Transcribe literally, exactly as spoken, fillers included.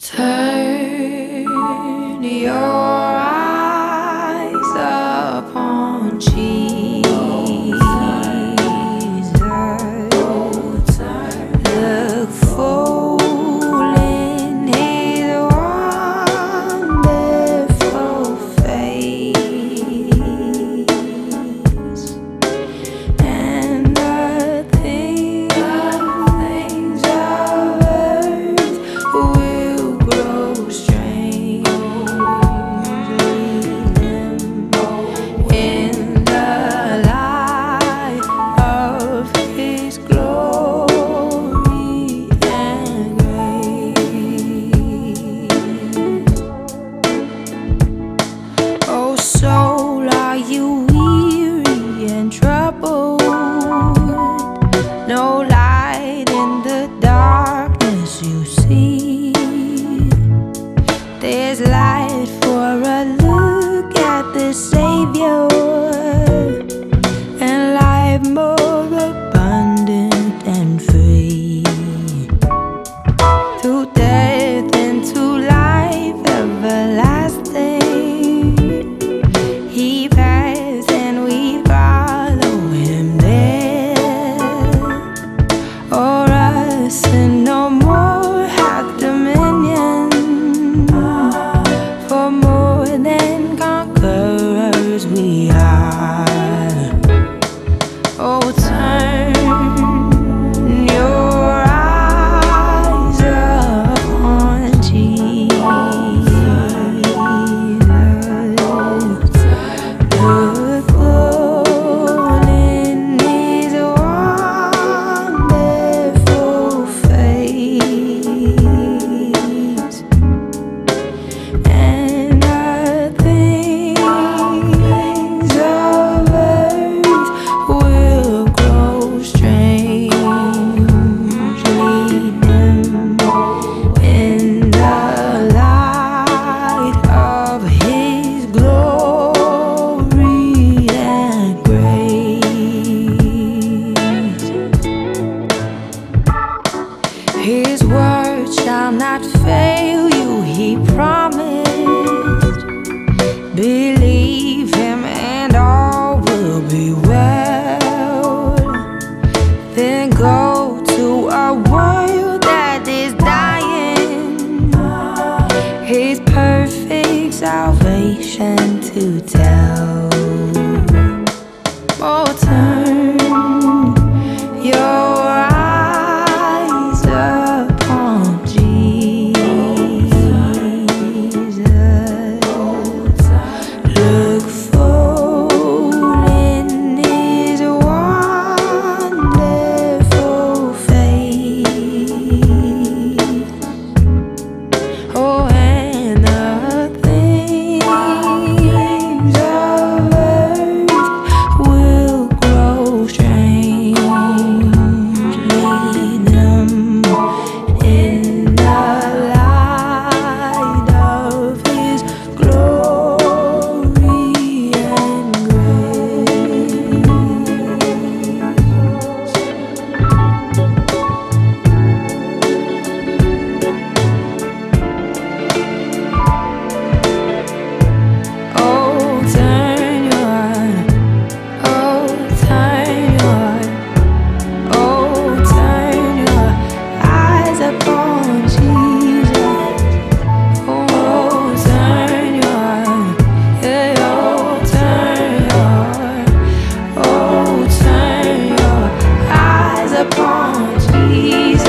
Turn your eyes upon Jesus. Look full in His wonderful face, and the things of earth will grow strangely dim in the light of His glory and grace. Oh soul, are you weary and troubled? No light in the darkness you see. There's light for a look at the Savior, and life more abundant and free. Through death into life everlasting, He passed and we follow Him there. Or us and no more have dominion, for more than conquerors we are. Oh, turn your eyes upon Jesus. Look full in His wonderful face, and the things of earth will grow strangely dim in the light of His glory and grace. His word shall not fail you, He promised. Believe Him and all will be well. Then go to a world that is dying, His perfect salvation to tell. Oh, turn your eyes upon Jesus. Look full in His wonderful face. Oh, and the things of earth will grow strangely dim in the light of His glory and grace. Oh, turn your, oh, turn your, oh, turn your eyes upon Jesus. Oh, turn your, yeah, oh, turn your, oh, turn your eyes upon Jesus.